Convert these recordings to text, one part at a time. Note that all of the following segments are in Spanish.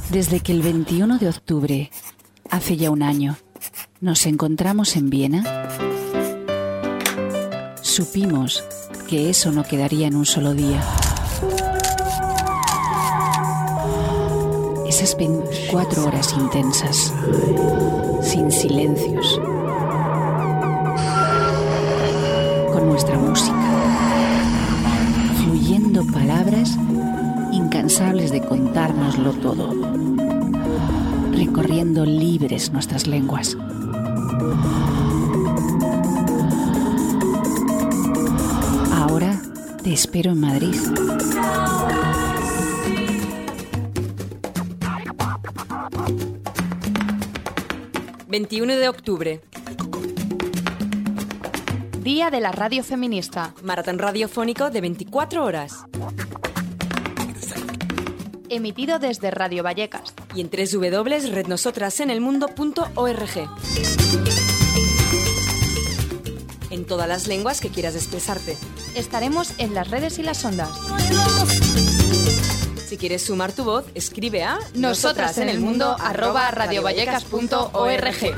Desde que el 21 de octubre, hace ya un año, nos encontramos en Viena, supimos que eso no quedaría en un solo día. Esas 24 horas intensas, sin silencios, con nuestra música, fluyendo palabras incansables de contárnoslo todo, recorriendo libres nuestras lenguas. Ahora te espero en Madrid. ...21 de octubre... Día de la Radio Feminista. Maratón radiofónico de 24 horas. Emitido desde Radio Vallecas. Y en www.rednosotrasenelmundo.org. En todas las lenguas que quieras expresarte. Estaremos en las redes y las ondas. Si quieres sumar tu voz, escribe a nosotrasenelmundo@radiovallecas.org.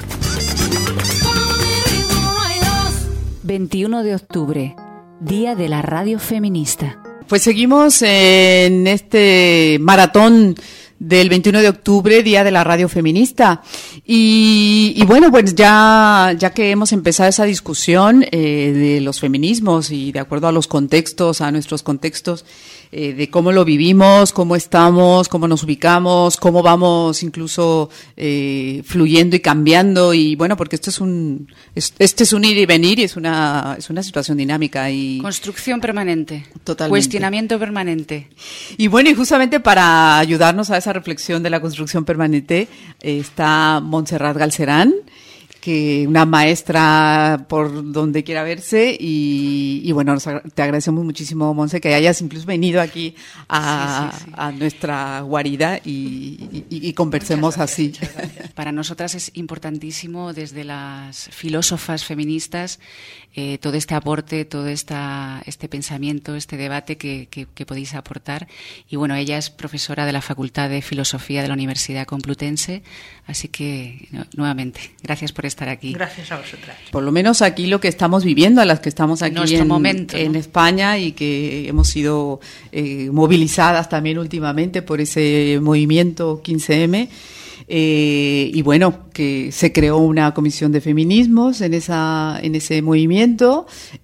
21 de octubre, Día de la Radio Feminista. Pues seguimos en este maratón del 21 de octubre, Día de la Radio Feminista. Y bueno, pues ya que hemos empezado esa discusión de los feminismos y de acuerdo a los contextos, a nuestros contextos, de cómo lo vivimos, cómo estamos, cómo nos ubicamos, cómo vamos incluso fluyendo y cambiando. Y bueno, porque esto es un ir y venir y es una situación dinámica y construcción permanente, totalmente. Cuestionamiento permanente. Y bueno, y justamente para ayudarnos a esa reflexión de la construcción permanente está Montserrat Galcerán, que una maestra por donde quiera verse y bueno, te agradecemos muchísimo, Monse, que hayas incluso venido aquí a nuestra guarida y conversemos así. Para nosotras es importantísimo desde las filósofas feministas todo este aporte, todo este pensamiento, este debate que podéis aportar. Y bueno, ella es profesora de la Facultad de Filosofía de la Universidad Complutense, así que nuevamente, gracias por estar aquí. Gracias a vosotras. Por lo menos aquí lo que estamos viviendo, a las que estamos aquí en España y que hemos sido movilizadas también últimamente por ese movimiento 15M. Y bueno, que se creó una comisión de feminismos en ese movimiento,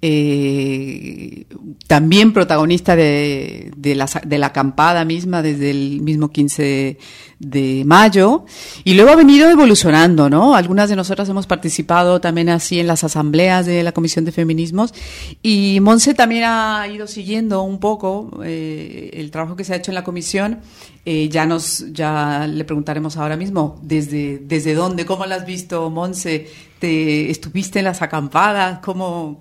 también protagonista de la acampada misma desde el mismo 15 de mayo, y luego ha venido evolucionando, ¿no? Algunas de nosotras hemos participado también así en las asambleas de la comisión de feminismos, y Monse también ha ido siguiendo un poco el trabajo que se ha hecho en la comisión. Ya le preguntaremos ahora mismo desde dónde, cómo la has visto, Monse. ¿Estuviste en las acampadas? ¿Cómo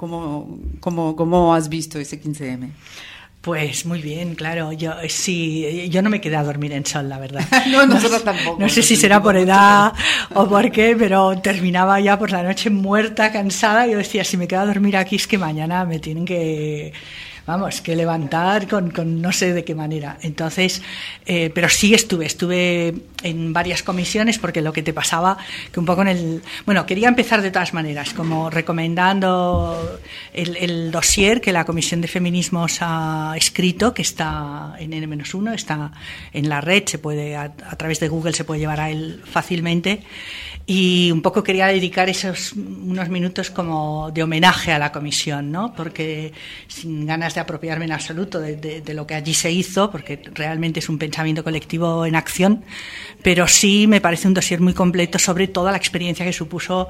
has visto ese 15M? Pues muy bien, claro. Yo no me quedé a dormir en sol, la verdad. No, nosotros tampoco. No sé si será por edad o por qué, pero terminaba ya por la noche muerta, cansada. Yo decía, si me quedo a dormir aquí es que mañana me tienen que levantar con no sé de qué manera. Entonces, pero sí estuve en varias comisiones, porque lo que te pasaba, que un poco quería empezar de todas maneras, como recomendando el dossier que la Comisión de Feminismos ha escrito, que está en N-1, está en la red, a través de Google se puede llevar a él fácilmente. Y un poco quería dedicar unos minutos como de homenaje a la comisión, ¿no? Porque sin ganas de apropiarme en absoluto de lo que allí se hizo, porque realmente es un pensamiento colectivo en acción, pero sí me parece un dossier muy completo sobre toda la experiencia que supuso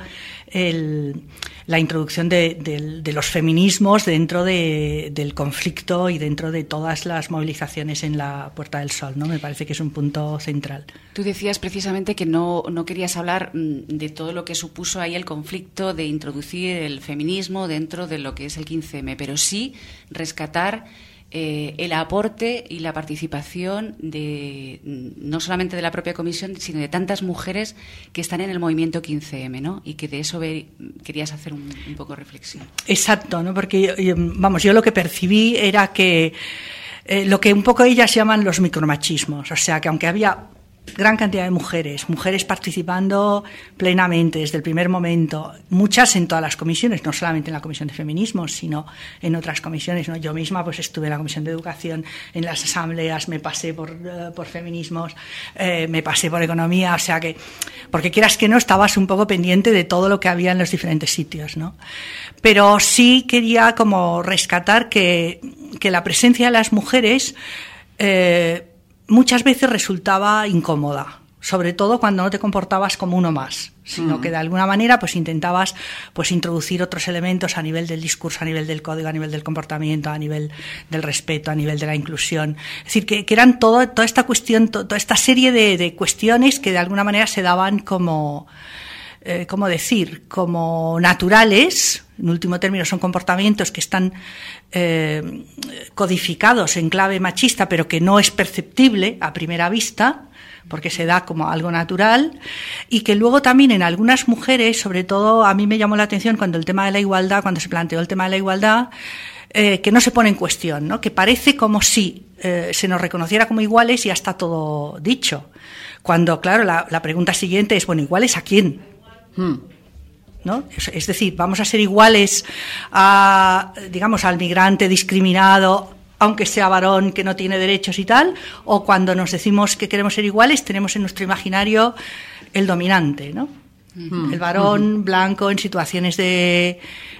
la introducción de los feminismos dentro del conflicto y dentro de todas las movilizaciones en la Puerta del Sol, ¿no? Me parece que es un punto central. Tú decías precisamente que no querías hablar de todo lo que supuso ahí el conflicto de introducir el feminismo dentro de lo que es el 15M, pero sí rescatar el aporte y la participación no solamente de la propia comisión, sino de tantas mujeres que están en el movimiento 15M, ¿no? Y que de eso querías hacer un poco reflexión. Exacto, ¿no? Porque yo lo que percibí era que lo que un poco ellas llaman los micromachismos, o sea, que aunque había gran cantidad de mujeres participando plenamente desde el primer momento, muchas en todas las comisiones, no solamente en la Comisión de Feminismos, sino en otras comisiones, ¿no? Yo misma pues estuve en la Comisión de Educación, en las asambleas, me pasé por feminismos, me pasé por economía, o sea que, porque quieras que no, estabas un poco pendiente de todo lo que había en los diferentes sitios, ¿no? Pero sí quería como rescatar que la presencia de las mujeres muchas veces resultaba incómoda, sobre todo cuando no te comportabas como uno más, sino que de alguna manera pues intentabas pues introducir otros elementos a nivel del discurso, a nivel del código, a nivel del comportamiento, a nivel del respeto, a nivel de la inclusión. Es decir, que eran toda esta cuestión, toda esta serie de cuestiones que de alguna manera se daban como, ¿cómo decir?, como naturales. En último término, son comportamientos que están codificados en clave machista, pero que no es perceptible a primera vista, porque se da como algo natural, y que luego también en algunas mujeres, sobre todo a mí me llamó la atención cuando se planteó el tema de la igualdad, que no se pone en cuestión, ¿no? Que parece como si se nos reconociera como iguales y ya está todo dicho. Cuando, claro, la pregunta siguiente es, bueno, ¿iguales a quién? ¿No? Es decir, vamos a ser iguales al migrante discriminado, aunque sea varón, que no tiene derechos y tal, o cuando nos decimos que queremos ser iguales, tenemos en nuestro imaginario el dominante, ¿no? El varón blanco en situaciones de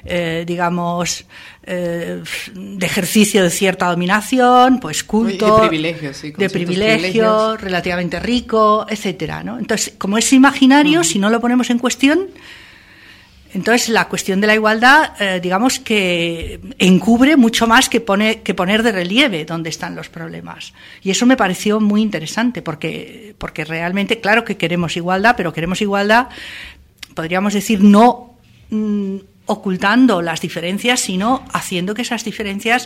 ejercicio de cierta dominación, pues culto, de privilegio, relativamente rico, etcétera, ¿no? Entonces, como ese imaginario, si no lo ponemos en cuestión, entonces la cuestión de la igualdad, digamos que encubre mucho más que poner de relieve dónde están los problemas. Y eso me pareció muy interesante, porque realmente, claro que queremos igualdad, pero queremos igualdad, podríamos decir, no ocultando las diferencias, sino haciendo que esas diferencias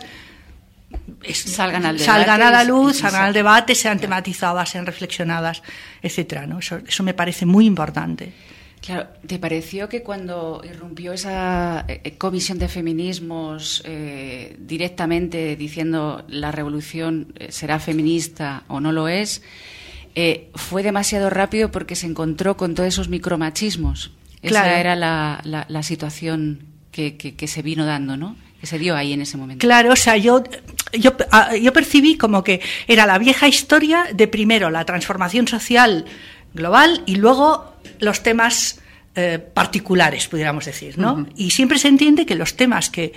salgan a la luz, salgan al debate, sean tematizadas, sean reflexionadas, etcétera, ¿no? Eso me parece muy importante. Claro, ¿te pareció que cuando irrumpió esa comisión de feminismos directamente diciendo la revolución será feminista o no lo es, fue demasiado rápido porque se encontró con todos esos micromachismos? Claro. Esa era la situación que se vino dando, ¿no? Que se dio ahí en ese momento. Claro, o sea, yo percibí como que era la vieja historia de primero la transformación social global y luego los temas particulares, pudiéramos decir, ¿no? Uh-huh. Y siempre se entiende que los temas que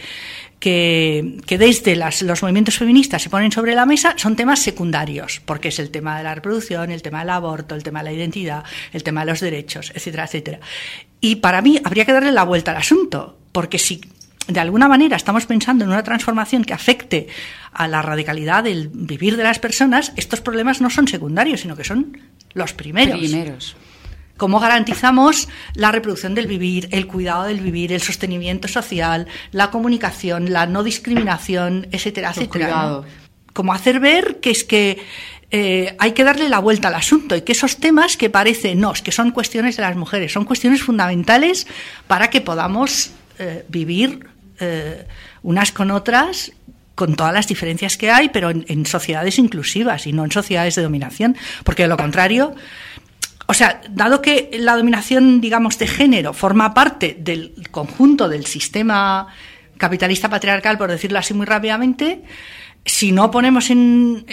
desde los movimientos feministas se ponen sobre la mesa son temas secundarios, porque es el tema de la reproducción, el tema del aborto, el tema de la identidad, el tema de los derechos, etcétera, etcétera. Y para mí habría que darle la vuelta al asunto, porque si de alguna manera estamos pensando en una transformación que afecte a la radicalidad del vivir de las personas, estos problemas no son secundarios, sino que son los primeros. ¿Cómo garantizamos la reproducción del vivir, el cuidado del vivir, el sostenimiento social, la comunicación, la no discriminación, etcétera, etcétera, ¿no? Como hacer ver que es que hay que darle la vuelta al asunto y que esos temas que parecen, no, es que son cuestiones de las mujeres, son cuestiones fundamentales para que podamos vivir unas con otras, con todas las diferencias que hay, pero en sociedades inclusivas y no en sociedades de dominación, porque de lo contrario, o sea, dado que la dominación, digamos, de género forma parte del conjunto del sistema capitalista patriarcal, por decirlo así muy rápidamente, si no ponemos si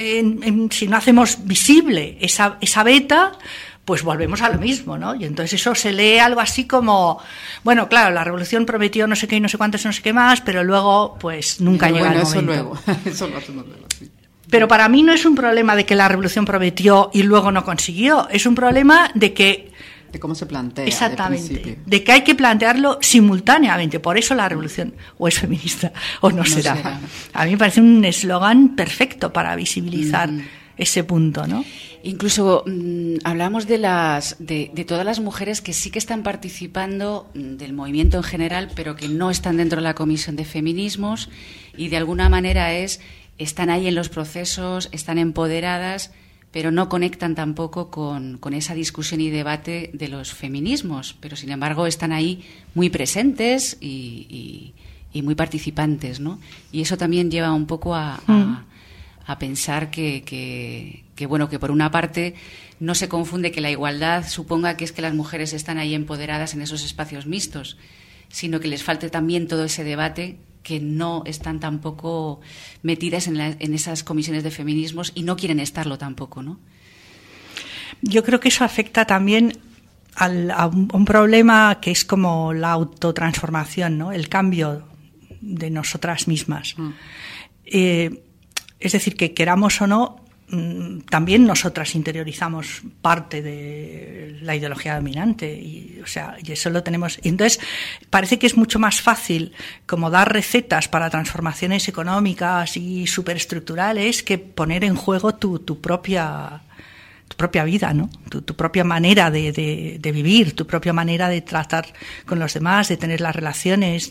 no hacemos visible esa beta, pues volvemos a lo mismo, ¿no? Y entonces eso se lee algo así como, bueno, claro, la revolución prometió no sé qué y no sé cuántos, no sé qué más, pero luego, pues, nunca llega el momento. Eso lo hacemos luego, sí. Pero para mí no es un problema de que la revolución prometió y luego no consiguió, es un problema de que... De cómo se plantea. Exactamente, de que hay que plantearlo simultáneamente, por eso la revolución o es feminista o no será. A mí me parece un eslogan perfecto para visibilizar ese punto, ¿no? Incluso hablamos de todas las mujeres que sí que están participando del movimiento en general, pero que no están dentro de la comisión de feminismos y de alguna manera están ahí en los procesos, están empoderadas, pero no conectan tampoco con esa discusión y debate de los feminismos, pero sin embargo están ahí muy presentes y muy participantes, ¿no? Y eso también lleva un poco a a pensar que bueno, que por una parte no se confunde que la igualdad suponga que es que las mujeres están ahí empoderadas en esos espacios mixtos, sino que les falte también todo ese debate, que no están tampoco metidas en esas comisiones de feminismos y no quieren estarlo tampoco, ¿no? Yo creo que eso afecta también a un problema que es como la autotransformación, ¿no? El cambio de nosotras mismas. Es decir, que queramos o no, también nosotras interiorizamos parte de la ideología dominante y eso lo tenemos. Y entonces parece que es mucho más fácil como dar recetas para transformaciones económicas y superestructurales que poner en juego tu propia vida, ¿no? Tu propia manera de vivir, tu propia manera de tratar con los demás, de tener las relaciones,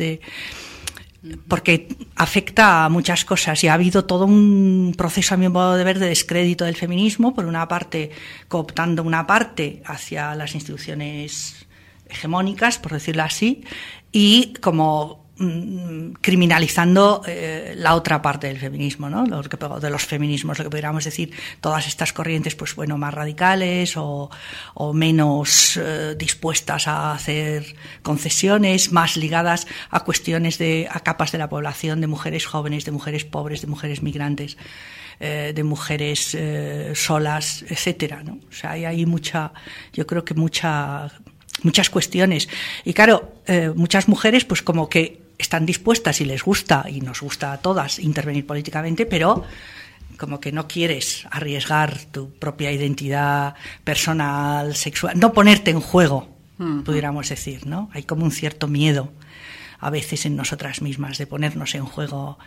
porque afecta a muchas cosas y ha habido todo un proceso, a mi modo de ver, de descrédito del feminismo, por una parte cooptando una parte hacia las instituciones hegemónicas, por decirlo así, y como criminalizando la otra parte del feminismo, ¿no? De los feminismos, lo que podríamos decir, todas estas corrientes, pues bueno, más radicales o menos dispuestas a hacer concesiones, más ligadas a cuestiones a capas de la población, de mujeres jóvenes, de mujeres pobres, de mujeres migrantes, de mujeres solas, etcétera, ¿no? O sea, hay yo creo que muchas cuestiones. Y claro, muchas mujeres, pues como que están dispuestas y les gusta, y nos gusta a todas, intervenir políticamente, pero como que no quieres arriesgar tu propia identidad personal, sexual, no ponerte en juego, pudiéramos decir, ¿no? Hay como un cierto miedo a veces en nosotras mismas de ponernos en juego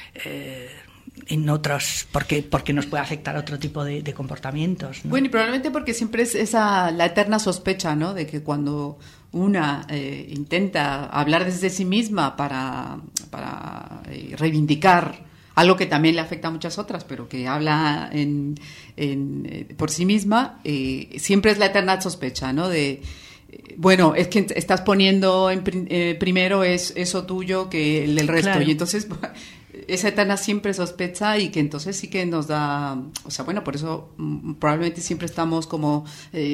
en otros, porque nos puede afectar otro tipo de comportamientos, ¿no? Bueno, y probablemente porque siempre es la eterna sospecha, ¿no? De que cuando una intenta hablar desde sí misma para reivindicar algo que también le afecta a muchas otras, pero que habla por sí misma, siempre es la eterna sospecha, ¿no? Bueno, es que estás poniendo primero es eso tuyo que el del resto, claro. Y entonces esa eterna siempre sospecha, y que entonces sí que nos da, o sea, bueno, por eso probablemente siempre estamos como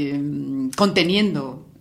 conteniendo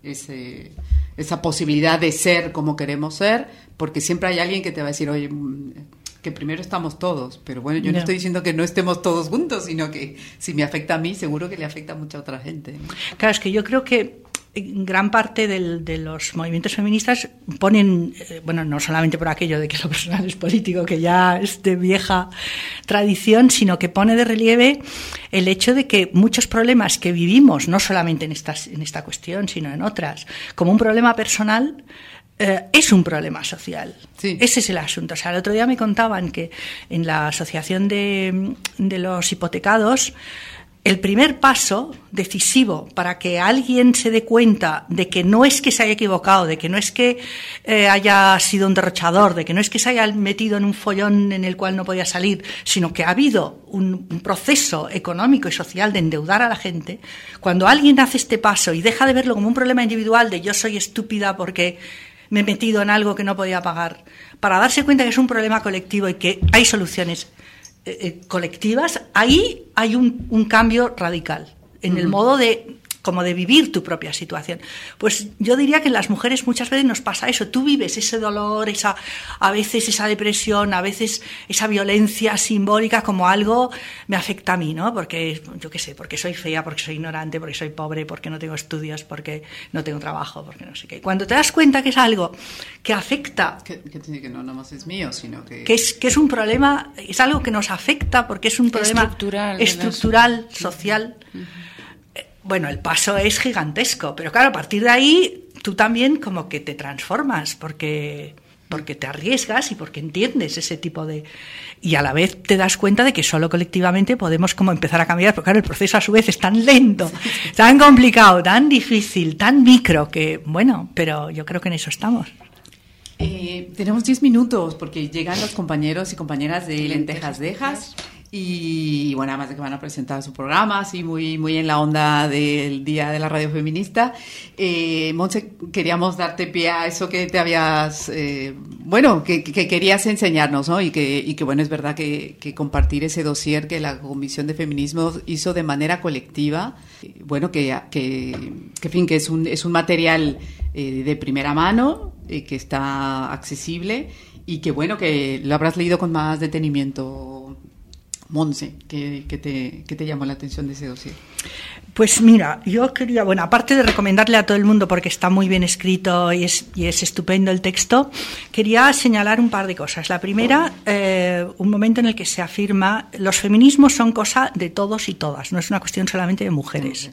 esa posibilidad de ser como queremos ser, porque siempre hay alguien que te va a decir, oye, que primero estamos todos, pero bueno, yo no estoy diciendo que no estemos todos juntos, sino que si me afecta a mí, seguro que le afecta a mucha otra gente, ¿no? Claro, es que yo creo que gran parte de los movimientos feministas ponen, bueno, no solamente por aquello de que lo personal es político, que ya es de vieja tradición, sino que pone de relieve el hecho de que muchos problemas que vivimos, no solamente en esta cuestión, sino en otras, como un problema personal, es un problema social. Sí. Ese es el asunto. O sea, el otro día me contaban que en la asociación de los hipotecados, el primer paso decisivo para que alguien se dé cuenta de que no es que se haya equivocado, de que no es que haya sido un derrochador, de que no es que se haya metido en un follón en el cual no podía salir, sino que ha habido un proceso económico y social de endeudar a la gente, cuando alguien hace este paso y deja de verlo como un problema individual de yo soy estúpida porque me he metido en algo que no podía pagar, para darse cuenta que es un problema colectivo y que hay soluciones colectivas, ahí hay un cambio radical en el modo de vivir tu propia situación. Pues yo diría que en las mujeres muchas veces nos pasa eso. Tú vives ese dolor, a veces esa depresión, a veces esa violencia simbólica como algo me afecta a mí, ¿no? Porque, yo qué sé, porque soy fea, porque soy ignorante, porque soy pobre, porque no tengo estudios, porque no tengo trabajo, porque no sé qué. Cuando te das cuenta que es algo que afecta... Que no más es mío, sino que... Que es un problema, es algo que nos afecta porque es un problema estructural social... Bueno, el paso es gigantesco, pero claro, a partir de ahí tú también como que te transformas porque te arriesgas y porque entiendes ese tipo de... Y a la vez te das cuenta de que solo colectivamente podemos como empezar a cambiar, porque claro, el proceso a su vez es tan lento, tan complicado, tan difícil, tan micro, que bueno, pero yo creo que en eso estamos. Tenemos 10 minutos porque llegan los compañeros y compañeras de Lentejas Dejas. Y bueno, además de que van a presentar su programa, así muy en la onda del Día de la Radio Feminista. Montse, queríamos darte pie a eso que te habías, que querías enseñarnos, ¿no? Y que bueno, es verdad que compartir ese dossier que la Comisión de Feminismo hizo de manera colectiva, bueno, que es un material de primera mano, que está accesible y que bueno, que lo habrás leído con más detenimiento. Monse, ¿qué te llamó la atención de ese dossier? Pues mira, yo quería, aparte de recomendarle a todo el mundo porque está muy bien escrito y es estupendo el texto, quería señalar un par de cosas. La primera, un momento en el que se afirma los feminismos son cosa de todos y todas, no es una cuestión solamente de mujeres,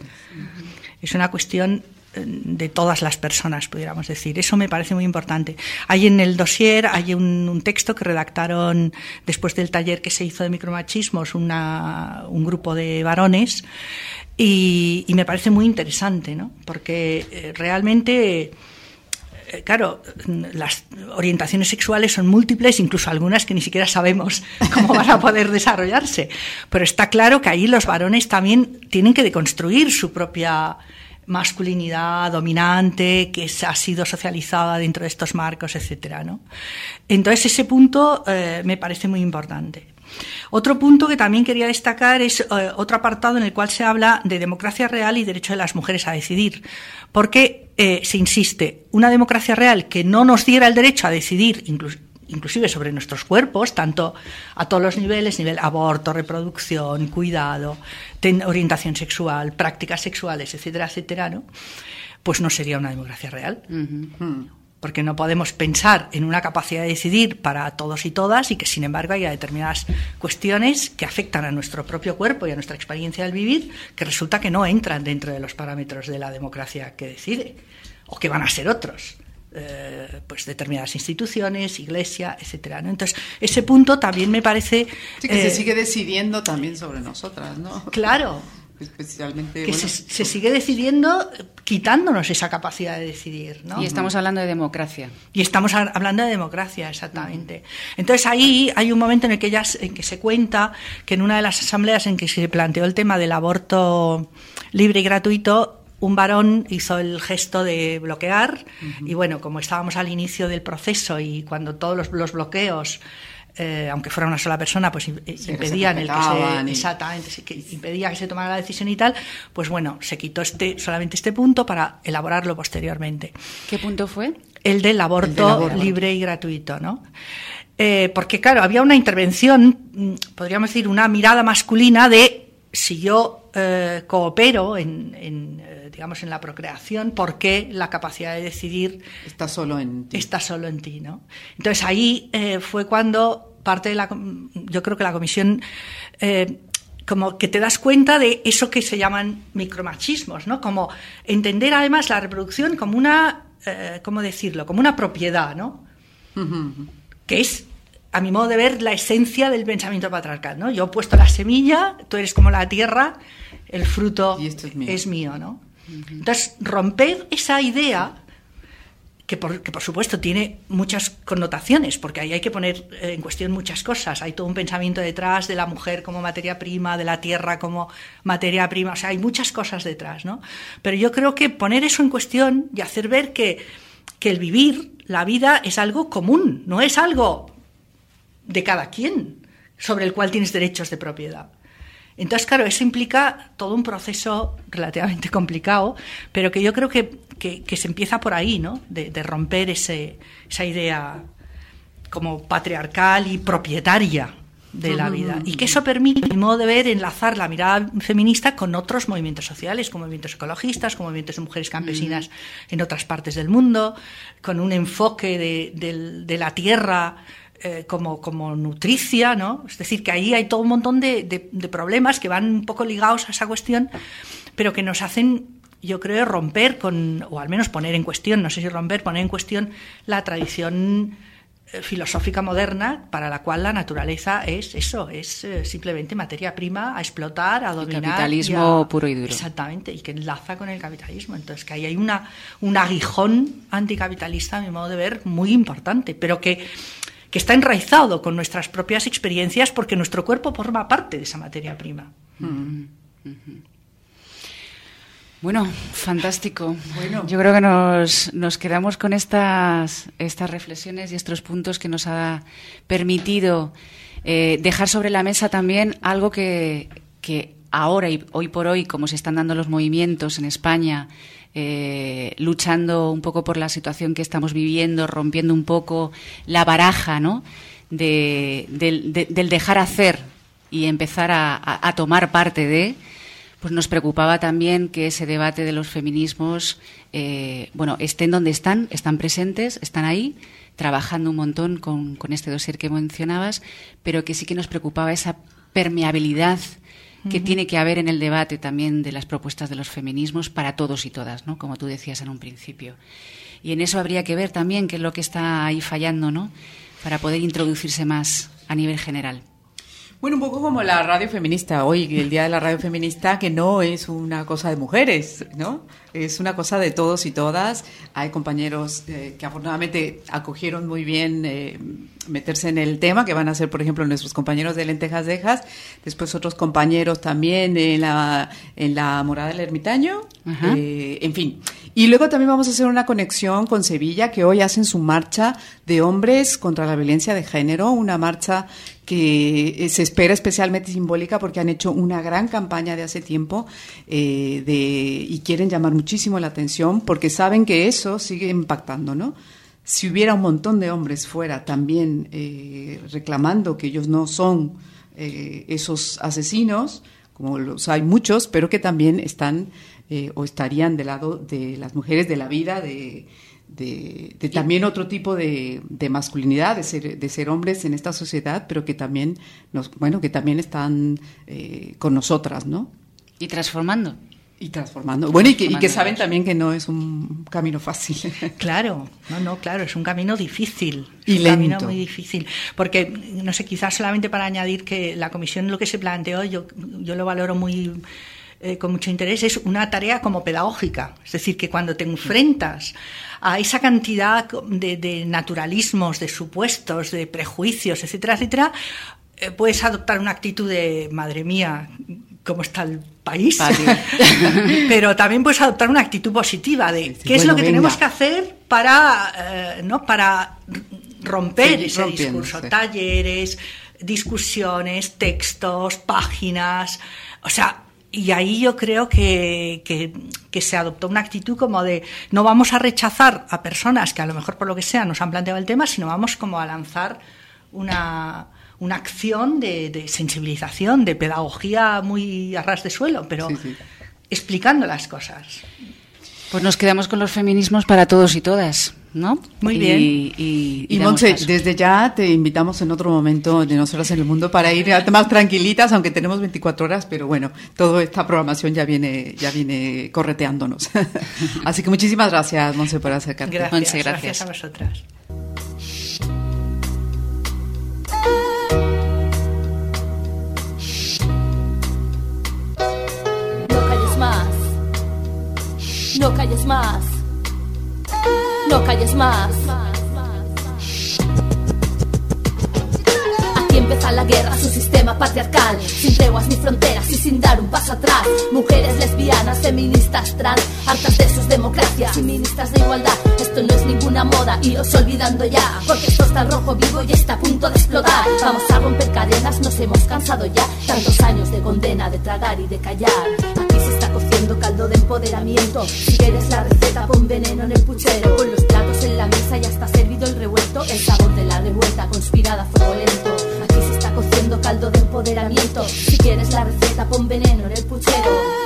es una cuestión de todas las personas, pudiéramos decir. Eso me parece muy importante. Hay en el dossier, hay un texto que redactaron después del taller que se hizo de micromachismos un grupo de varones y me parece muy interesante, ¿no? Porque realmente, claro, las orientaciones sexuales son múltiples, incluso algunas que ni siquiera sabemos cómo van a poder desarrollarse. Pero está claro que ahí los varones también tienen que deconstruir su propia masculinidad dominante que ha sido socializada dentro de estos marcos, etcétera, ¿no? Entonces ese punto me parece muy importante. Otro punto que también quería destacar es otro apartado en el cual se habla de democracia real y derecho de las mujeres a decidir, porque se insiste, una democracia real que no nos diera el derecho a decidir inclusive sobre nuestros cuerpos, tanto a todos los niveles, nivel aborto, reproducción, cuidado, orientación sexual, prácticas sexuales, etcétera, etcétera, ¿no? Pues no sería una democracia real. Uh-huh. Porque no podemos pensar en una capacidad de decidir para todos y todas y que, sin embargo, haya determinadas cuestiones que afectan a nuestro propio cuerpo y a nuestra experiencia del vivir que resulta que no entran dentro de los parámetros de la democracia que decide o que van a ser otros. Pues determinadas instituciones, iglesia, etcétera, ¿no? Entonces, ese punto también me parece... Sí, que se sigue decidiendo también sobre nosotras, ¿no? Claro. Especialmente... Que se sigue decidiendo quitándonos esa capacidad de decidir, ¿no? Y estamos hablando de democracia. Y estamos hablando de democracia, exactamente. Entonces, ahí hay un momento en que se cuenta que en una de las asambleas en que se planteó el tema del aborto libre y gratuito, un varón hizo el gesto de bloquear. Uh-huh. Y bueno, como estábamos al inicio del proceso y cuando todos los bloqueos, aunque fuera una sola persona, pues impedían impedía que se tomara la decisión y tal, pues bueno, se quitó solamente este punto para elaborarlo posteriormente. ¿Qué punto fue? El del aborto libre y gratuito, ¿no? Porque claro, había una intervención, podríamos decir, una mirada masculina de si yo coopero en la procreación, ¿por qué la capacidad de decidir está solo en ti, ¿no? Entonces ahí fue cuando yo creo que la comisión como que te das cuenta de eso que se llaman micromachismos, ¿no? Como entender además la reproducción como una ¿cómo decirlo? Como una propiedad, ¿no? Uh-huh. Que es, a mi modo de ver, la esencia del pensamiento patriarcal, ¿no? Yo he puesto la semilla, tú eres como la tierra, el fruto es mío, ¿no? Uh-huh. Entonces, romper esa idea, que por supuesto tiene muchas connotaciones, porque ahí hay que poner en cuestión muchas cosas. Hay todo un pensamiento detrás de la mujer como materia prima, de la tierra como materia prima, o sea, hay muchas cosas detrás, ¿no? Pero yo creo que poner eso en cuestión y hacer ver que el vivir, la vida, es algo común, no es algo de cada quien sobre el cual tienes derechos de propiedad. Entonces, claro, eso implica todo un proceso relativamente complicado, pero que yo creo que se empieza por ahí, ¿no? De romper esa idea como patriarcal y propietaria de la vida. Y que eso permite, a mi modo de ver, enlazar la mirada feminista con otros movimientos sociales, con movimientos ecologistas, con movimientos de mujeres campesinas en otras partes del mundo, con un enfoque de la tierra como nutricia, ¿no? Es decir, que ahí hay todo un montón de problemas que van un poco ligados a esa cuestión, pero que nos hacen, yo creo, romper o al menos poner en cuestión, no sé si romper, poner en cuestión la tradición filosófica moderna para la cual la naturaleza es eso, es simplemente materia prima a explotar, a dominar. El capitalismo puro y duro. Exactamente, y que enlaza con el capitalismo. Entonces, que ahí hay un aguijón anticapitalista, a mi modo de ver, muy importante, pero que que está enraizado con nuestras propias experiencias, porque nuestro cuerpo forma parte de esa materia prima. Bueno, fantástico. Bueno, yo creo que nos quedamos con estas reflexiones y estos puntos que nos ha permitido dejar sobre la mesa también algo que ahora y hoy por hoy, como se están dando los movimientos en España, luchando un poco por la situación que estamos viviendo, rompiendo un poco la baraja, ¿no?, del dejar hacer y empezar a tomar parte de, pues nos preocupaba también que ese debate de los feminismos, estén donde están presentes, están ahí, trabajando un montón con este dossier que mencionabas, pero que sí que nos preocupaba esa permeabilidad que tiene que haber en el debate también de las propuestas de los feminismos para todos y todas, ¿no?, como tú decías en un principio. Y en eso habría que ver también qué es lo que está ahí fallando, ¿no?, para poder introducirse más a nivel general. Bueno, un poco como la radio feminista hoy, el Día de la Radio Feminista, que no es una cosa de mujeres, ¿no? Es una cosa de todos y todas. Hay compañeros que afortunadamente acogieron muy bien meterse en el tema, que van a ser, por ejemplo, nuestros compañeros de Lentejas Dejas, después otros compañeros también en la Morada del Ermitaño, en fin. Y luego también vamos a hacer una conexión con Sevilla, que hoy hacen su marcha de hombres contra la violencia de género, una marcha que se espera especialmente simbólica porque han hecho una gran campaña de hace tiempo y quieren llamar muchísimo la atención porque saben que eso sigue impactando, ¿no? Si hubiera un montón de hombres fuera también reclamando que ellos no son esos asesinos, como los hay muchos, pero que también están o estarían del lado de las mujeres, de la vida, de también otro tipo de masculinidad, de ser hombres en esta sociedad, pero que también que también están con nosotras, ¿no? Y transformando. Bueno, y que saben también que no es un camino fácil. Claro, claro, es un camino difícil. Y un lento. Camino muy difícil. Porque, no sé, quizás solamente para añadir que la comisión lo que se planteó, yo lo valoro muy con mucho interés, es una tarea como pedagógica. Es decir, que cuando te enfrentas a esa cantidad de naturalismos, de supuestos, de prejuicios, etcétera, etcétera, puedes adoptar una actitud de, madre mía, ¿cómo está el país? Pero también puedes adoptar una actitud positiva de qué es lo que tenemos que hacer para romper ese discurso. Sí. Talleres, discusiones, textos, páginas, o sea. Y ahí yo creo que se adoptó una actitud como de no vamos a rechazar a personas que a lo mejor por lo que sea nos han planteado el tema, sino vamos como a lanzar una acción de sensibilización, de pedagogía muy a ras de suelo, pero sí. Explicando las cosas. Pues nos quedamos con los feminismos para todos y todas, ¿no? Muy bien. Y Montse, desde ya te invitamos en otro momento de Nosotras en el Mundo para ir más tranquilitas, aunque tenemos 24 horas, pero bueno, toda esta programación ya viene correteándonos. Así que muchísimas gracias, Montse, por acercarte. Gracias a vosotras. No calles más. No calles más. Aquí empieza la guerra, su sistema patriarcal, sin treguas ni fronteras y sin dar un paso atrás. Mujeres lesbianas, feministas, trans, hartas de sus democracias y ministras de igualdad. Esto no es ninguna moda, iros olvidando ya, porque esto está rojo vivo y está a punto de explotar. Vamos a romper cadenas, nos hemos cansado ya. Tantos años de condena, de tragar y de callar. Aquí se está cociendo caldo de empoderamiento. Si quieres la receta, pon veneno en el puchero. Con los platos en la mesa ya está servido el revuelto. El sabor de la revuelta conspirada a fuego lento. Aquí se está cociendo caldo de empoderamiento. Si quieres la receta, pon veneno en el puchero.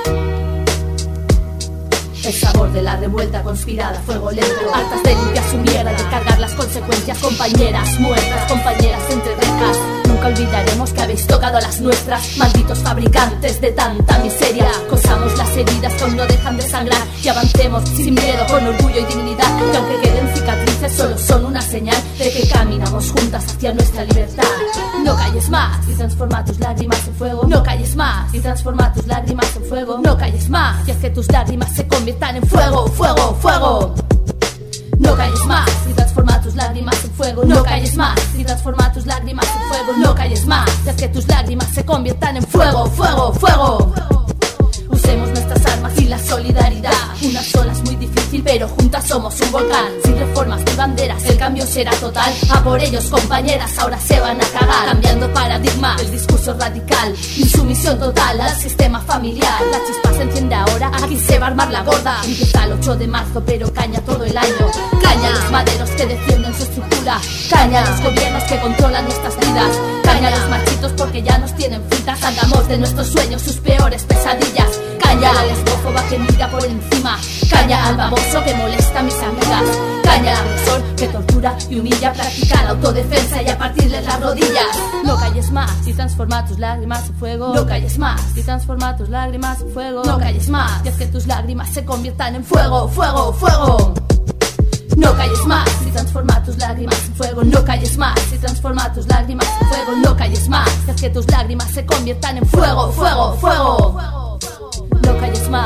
El sabor de la revuelta conspirada a fuego lento. Hartas de limpiar su mierda, de cargar las consecuencias. Compañeras muertas, compañeras entre rejas. Nunca olvidaremos que habéis tocado las nuestras. Malditos fabricantes de tanta miseria. Cosamos las heridas que aún no dejan de sangrar. Y avancemos sin miedo, con orgullo y dignidad. Que aunque queden cicatrices solo son una señal de que caminamos juntas hacia nuestra libertad. No calles más y transforma tus lágrimas en fuego. No calles más y transforma tus lágrimas en fuego. No calles más y haz que tus lágrimas se conviertan en fuego, fuego, fuego. No calles más y transforma transforma tus lágrimas en fuego. No calles más y transforma tus lágrimas en fuego. No calles más y haz que tus lágrimas se conviertan en fuego, fuego, fuego. Usemos nuestras armas y la solidaridad. Una sola es muy difícil, pero juntas somos un volcán. Sin reformas ni banderas, el cambio será total. A por ellos, compañeras, ahora se van a cagar. Cambiando paradigma, el discurso radical. Insumisión total al sistema familiar. La chispa se enciende ahora, aquí se va a armar la gorda. Empieza el 8 de marzo, pero caña todo el año. Caña a los maderos que defienden su estructura. Caña a los gobiernos que controlan nuestras vidas. Caña a los machitos porque ya nos tienen fritas. Hagamos de nuestros sueños sus peores pesadillas. Caña a la lesbófoba que mira por encima. Caña al baboso que molesta a mis amigas. Caña al agresor que tortura y humilla. Practica la autodefensa y a partirles las rodillas. No calles más y transforma tus lágrimas en fuego. No calles más y transforma tus lágrimas en fuego. No calles más y haz que tus lágrimas se conviertan en fuego, fuego, fuego. No calles más y transforma tus lágrimas en fuego. No calles más y transforma tus lágrimas en fuego. No calles más y haz que tus lágrimas se conviertan en fuego, fuego, fuego. No calles más,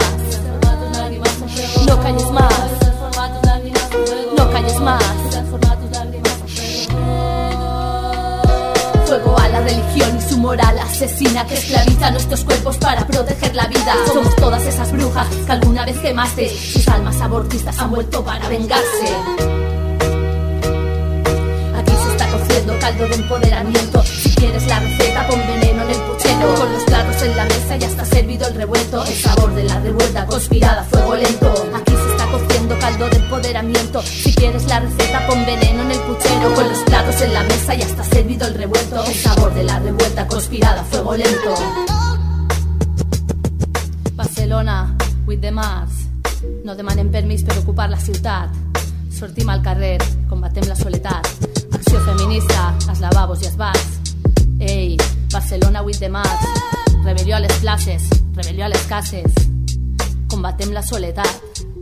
no calles más, no calles más. Fuego a la religión y su moral asesina que esclaviza nuestros cuerpos para proteger la vida. Somos todas esas brujas que alguna vez quemaste. Sus almas abortistas han vuelto para vengarse. Aquí se está cociendo caldo de empoderamiento. Si quieres la receta, pon veneno en el puchero. Con los platos en la mesa ya está servido el revuelto. El sabor de la revuelta conspirada a fuego lento. Aquí se está cociendo caldo de empoderamiento. Si quieres la receta, pon veneno en el puchero. Con los platos en la mesa ya está servido el revuelto. El sabor de la revuelta conspirada a fuego lento. Barcelona, with the mass. No demanen permís per ocupar la ciutat. Sortim al carrer, combatem la soledat. Acció feminista, als lavabos i als bars. Ei, Barcelona with the mass. Rebel·lió a les places, rebel·lió a les cases. Combatem la soledat.